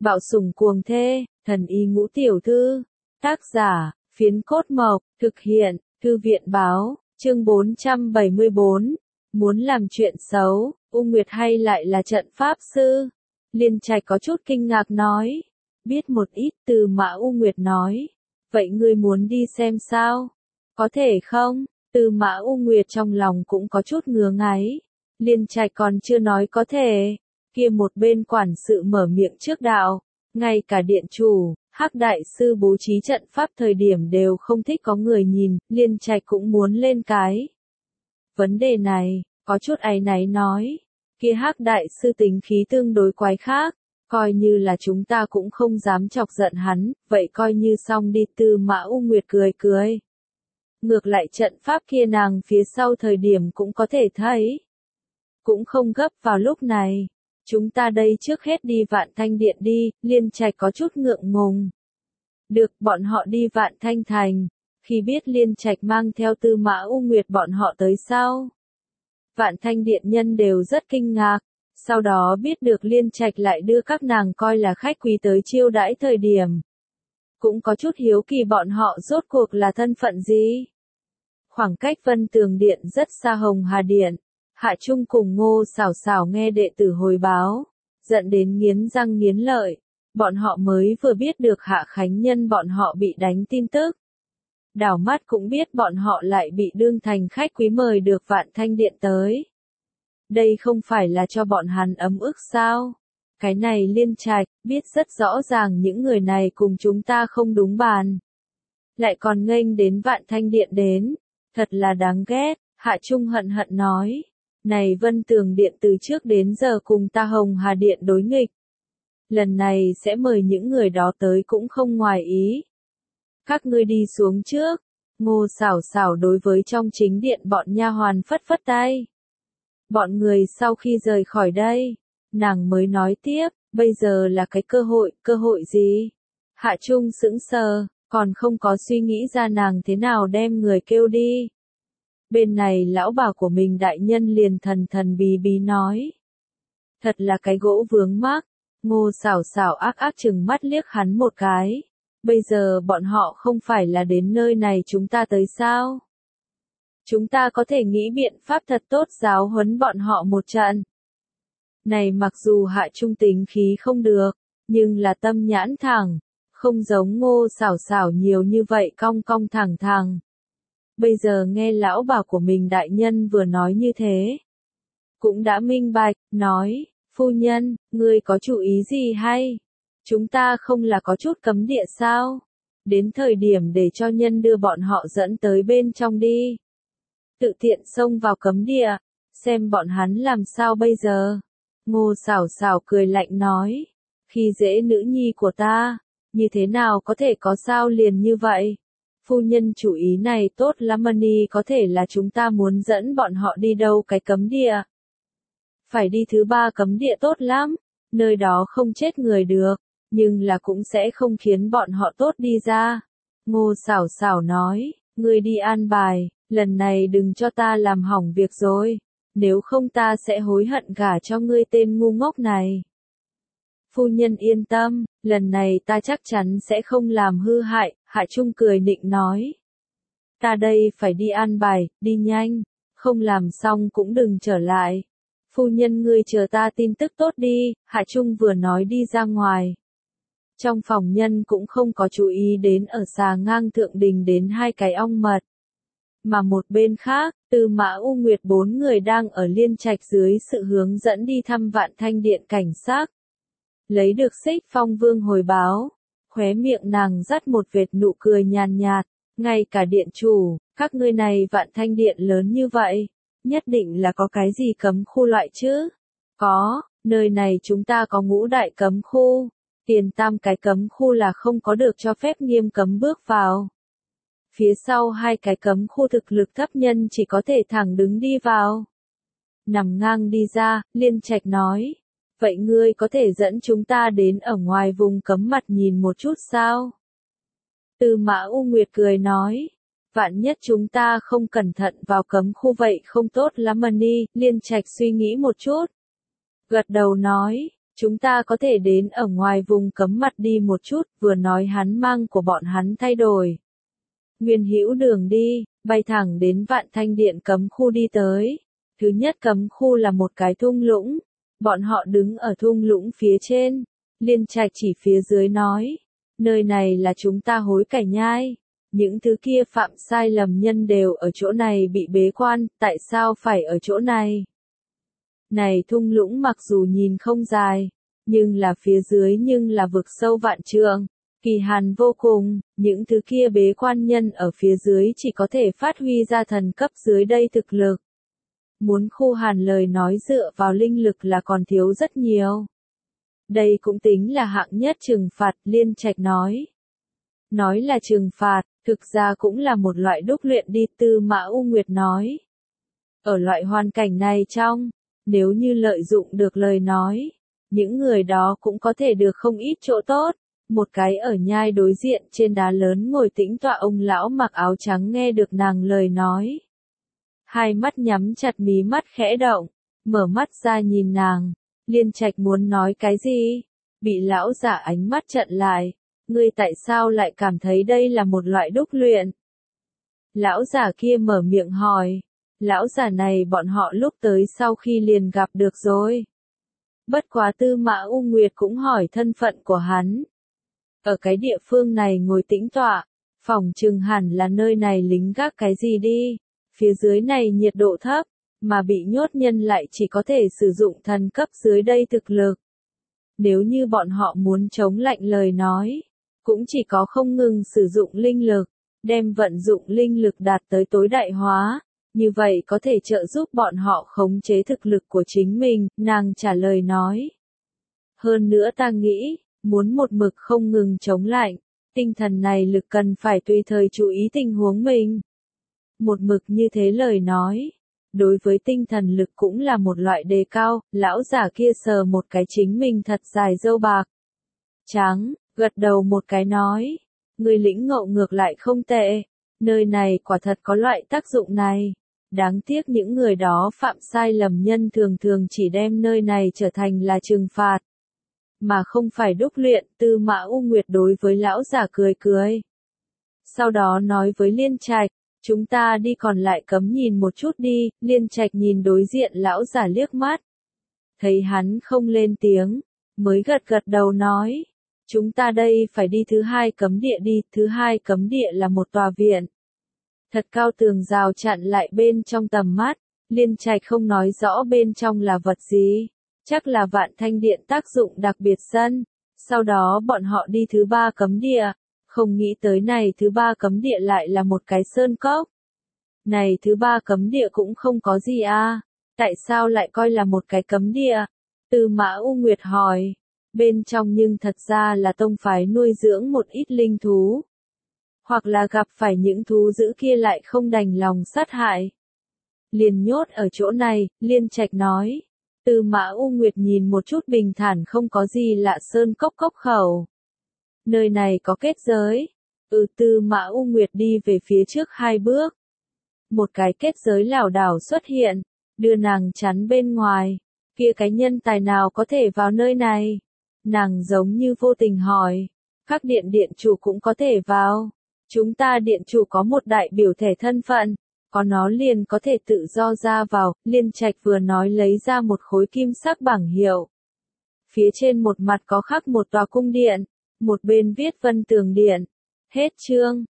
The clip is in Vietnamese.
Bạo sủng cuồng thê, thần y ngũ tiểu thư. Tác giả, Phiến Cốt Mộc, thực hiện, Thư viện báo, chương 474. Muốn làm chuyện xấu, U Nguyệt hay lại là trận pháp sư? Liên Trạch có chút kinh ngạc nói. Biết một ít từ mà U Nguyệt nói. Vậy ngươi muốn đi xem sao? Có thể không? Từ Mã U Nguyệt trong lòng cũng có chút ngứa ngáy. Liên Trạch còn chưa nói có thể. Kia một bên quản sự mở miệng trước đạo. Ngay cả điện chủ, Hắc đại sư bố trí trận pháp thời điểm đều không thích có người nhìn, Liên Trạch cũng muốn lên cái. Vấn đề này, có chút áy náy nói. Kia Hắc đại sư tính khí tương đối quái khác. Coi như là chúng ta cũng không dám chọc giận hắn, vậy coi như xong đi. Từ Mã U Nguyệt cười cười. Ngược lại trận pháp kia nàng phía sau thời điểm cũng có thể thấy. Cũng không gấp vào lúc này. Chúng ta đây trước hết đi Vạn Thanh Điện đi, Liên Trạch có chút ngượng ngùng. Được, bọn họ đi Vạn Thanh Thành. Khi biết Liên Trạch mang theo Tư Mã U Nguyệt bọn họ tới sau. Vạn Thanh Điện nhân đều rất kinh ngạc. Sau đó biết được Liên Trạch lại đưa các nàng coi là khách quý tới chiêu đãi thời điểm. Cũng có chút hiếu kỳ bọn họ rốt cuộc là thân phận gì. Khoảng cách Vân Tường Điện rất xa Hồng Hà Điện. Hạ Trung cùng Ngô Xảo Xảo nghe đệ tử hồi báo. Giận đến nghiến răng nghiến lợi. Bọn họ mới vừa biết được Hạ Khánh Nhân bọn họ bị đánh tin tức. Đảo mắt cũng biết bọn họ lại bị đương thành khách quý mời được Vạn Thanh Điện tới. Đây không phải là cho bọn hắn ấm ức sao? Cái này Liên Trạch, biết rất rõ ràng những người này cùng chúng ta không đúng bàn. Lại còn nghênh đến Vạn Thanh Điện đến. Thật là đáng ghét, Hạ Trung hận hận nói. Này Vân Tường Điện từ trước đến giờ cùng ta Hồng Hà Điện đối nghịch. Lần này sẽ mời những người đó tới cũng không ngoài ý. Các ngươi đi xuống trước. Ngô Xảo Xảo đối với trong chính điện bọn nha hoàn phất phất tay. Bọn người sau khi rời khỏi đây, nàng mới nói tiếp, bây giờ là cái cơ hội gì? Hạ Trung sững sờ, còn không có suy nghĩ ra nàng thế nào đem người kêu đi. Bên này lão bà của mình đại nhân liền thần thần bí bí nói. Thật là cái gỗ vướng mắc. Ngô Xảo Xảo ác ác chừng mắt liếc hắn một cái. Bây giờ bọn họ không phải là đến nơi này chúng ta tới sao? Chúng ta có thể nghĩ biện pháp thật tốt giáo huấn bọn họ một trận. Này mặc dù Hạ Trung tính khí không được, nhưng là tâm nhãn thẳng, không giống Ngô Xảo Xảo nhiều như vậy cong cong thẳng thẳng. Bây giờ nghe lão bà của mình đại nhân vừa nói như thế. Cũng đã minh bạch, nói, phu nhân, ngươi có chủ ý gì hay? Chúng ta không là có chút cấm địa sao? Đến thời điểm để cho nhân đưa bọn họ dẫn tới bên trong đi. Tự tiện xông vào cấm địa, xem bọn hắn làm sao bây giờ. Ngô Xảo Xảo cười lạnh nói, khi dễ nữ nhi của ta, như thế nào có thể có sao liền như vậy. Phu nhân chủ ý này tốt lắm Mani, có thể là chúng ta muốn dẫn bọn họ đi đâu cái cấm địa. Phải đi thứ 3 cấm địa tốt lắm, nơi đó không chết người được, nhưng là cũng sẽ không khiến bọn họ tốt đi ra. Ngô Xảo Xảo nói, ngươi đi an bài, lần này đừng cho ta làm hỏng việc rồi, nếu không ta sẽ hối hận gả cho ngươi tên ngu ngốc này. Phu nhân yên tâm, lần này ta chắc chắn sẽ không làm hư hại, Hạ Trung cười nịnh nói. Ta đây phải đi an bài, đi nhanh, không làm xong cũng đừng trở lại. Phu nhân ngươi chờ ta tin tức tốt đi, Hạ Trung vừa nói đi ra ngoài. Trong phòng nhân cũng không có chú ý đến ở xà ngang thượng đình đến 2 cái ong mật. Mà một bên khác, Tư Mã U Nguyệt 4 người đang ở Liên Trạch dưới sự hướng dẫn đi thăm Vạn Thanh Điện cảnh sát. Lấy được Xích Phong Vương hồi báo, khóe miệng nàng dắt một vệt nụ cười nhàn nhạt, ngay cả điện chủ, các ngươi này Vạn Thanh Điện lớn như vậy, nhất định là có cái gì cấm khu loại chứ? Có, nơi này chúng ta có ngũ đại cấm khu, tiền tam cái cấm khu là không có được cho phép nghiêm cấm bước vào. Phía sau 2 cái cấm khu thực lực thấp nhân chỉ có thể thẳng đứng đi vào. Nằm ngang đi ra, Liên Trạch nói. Vậy ngươi có thể dẫn chúng ta đến ở ngoài vùng cấm mặt nhìn một chút sao? Tư Mã U Nguyệt cười nói. Vạn nhất chúng ta không cẩn thận vào cấm khu vậy không tốt lắm Mani, Liên Trạch suy nghĩ một chút. Gật đầu nói, Chúng ta có thể đến ở ngoài vùng cấm mặt đi một chút, vừa nói hắn mang của bọn hắn thay đổi. Nguyên hữu đường đi, bay thẳng đến Vạn Thanh Điện cấm khu đi tới. Thứ nhất cấm khu là một cái thung lũng. Bọn họ đứng ở thung lũng phía trên. Liên Trạch chỉ phía dưới nói. Nơi này là chúng ta hối cải nhai. Những thứ kia phạm sai lầm nhân đều ở chỗ này bị bế quan, tại sao phải ở chỗ này? Này thung lũng mặc dù nhìn không dài, nhưng là phía dưới nhưng là vực sâu vạn trượng, kỳ hàn vô cùng, những thứ kia bế quan nhân ở phía dưới chỉ có thể phát huy ra thần cấp dưới đây thực lực. Muốn khu hàn lời nói dựa vào linh lực là còn thiếu rất nhiều. Đây cũng tính là hạng nhất trừng phạt, Liên Trạch nói. Nói là trừng phạt, thực ra cũng là một loại đúc luyện đi, Tư Mã U Nguyệt nói. Ở loại hoàn cảnh này trong, nếu như lợi dụng được lời nói, những người đó cũng có thể được không ít chỗ tốt. Một cái ở nhai đối diện trên đá lớn ngồi tĩnh tọa ông lão mặc áo trắng nghe được nàng lời nói. Hai mắt nhắm chặt, mí mắt khẽ động, mở mắt ra nhìn nàng. Liên Trạch muốn nói cái gì? Bị lão giả ánh mắt chặn lại. Ngươi tại sao lại cảm thấy đây là một loại đúc luyện? Lão giả kia mở miệng hỏi. Lão giả này bọn họ lúc tới sau khi liền gặp được rồi. Bất quá Tư Mã U Nguyệt cũng hỏi thân phận của hắn. Ở cái địa phương này ngồi tĩnh tọa, phòng chừng hẳn là nơi này lính gác cái gì đi. Phía dưới này nhiệt độ thấp, mà bị nhốt nhân lại chỉ có thể sử dụng thần cấp dưới đây thực lực. Nếu như bọn họ muốn chống lạnh lời nói, cũng chỉ có không ngừng sử dụng linh lực, đem vận dụng linh lực đạt tới tối đại hóa, như vậy có thể trợ giúp bọn họ khống chế thực lực của chính mình, nàng trả lời nói. Hơn nữa ta nghĩ, muốn một mực không ngừng chống lạnh, tinh thần này lực cần phải tùy thời chú ý tình huống mình. Một mực như thế lời nói, đối với tinh thần lực cũng là một loại đề cao, lão giả kia sờ một cái chính mình thật dài râu bạc. Trắng, gật đầu một cái nói, người lĩnh ngộ ngược lại không tệ, nơi này quả thật có loại tác dụng này. Đáng tiếc những người đó phạm sai lầm nhân thường thường chỉ đem nơi này trở thành là trừng phạt, mà không phải đúc luyện. Tư Mã U Nguyệt đối với lão giả cười cười. Sau đó nói với Liên Trạch, chúng ta đi còn lại cấm nhìn một chút đi. Liên Trạch nhìn đối diện lão giả liếc mắt. Thấy hắn không lên tiếng, mới gật gật đầu nói. Chúng ta đây phải đi thứ hai cấm địa đi. Thứ hai cấm địa là một tòa viện. Thật cao tường rào chặn lại bên trong tầm mắt. Liên Trạch không nói rõ bên trong là vật gì. Chắc là Vạn Thanh Điện tác dụng đặc biệt sân. Sau đó bọn họ đi thứ ba cấm địa. Không nghĩ tới này thứ ba cấm địa lại là một cái sơn cốc. Này thứ ba cấm địa cũng không có gì à. Tại sao lại coi là một cái cấm địa? Tư Mã U Nguyệt hỏi. Bên trong nhưng thật ra là tông phái nuôi dưỡng một ít linh thú. Hoặc là gặp phải những thú dữ kia lại không đành lòng sát hại. Liền nhốt ở chỗ này, Liên Trạch nói. Tư Mã U Nguyệt nhìn một chút bình thản không có gì lạ sơn cốc cốc khẩu. Nơi này có kết giới. Tư Mã U Nguyệt đi về phía trước 2 bước. Một cái kết giới lảo đảo xuất hiện, đưa nàng chắn bên ngoài. Kia cái nhân tài nào có thể vào nơi này? Nàng giống như vô tình hỏi. Các điện chủ cũng có thể vào. Chúng ta điện chủ có một đại biểu thể thân phận, có nó liền có thể tự do ra vào. Liên Trạch vừa nói lấy ra một khối kim sắc bảng hiệu. Phía trên một mặt có khắc một tòa cung điện, một bên viết Vân Tường Điện. Hết chương.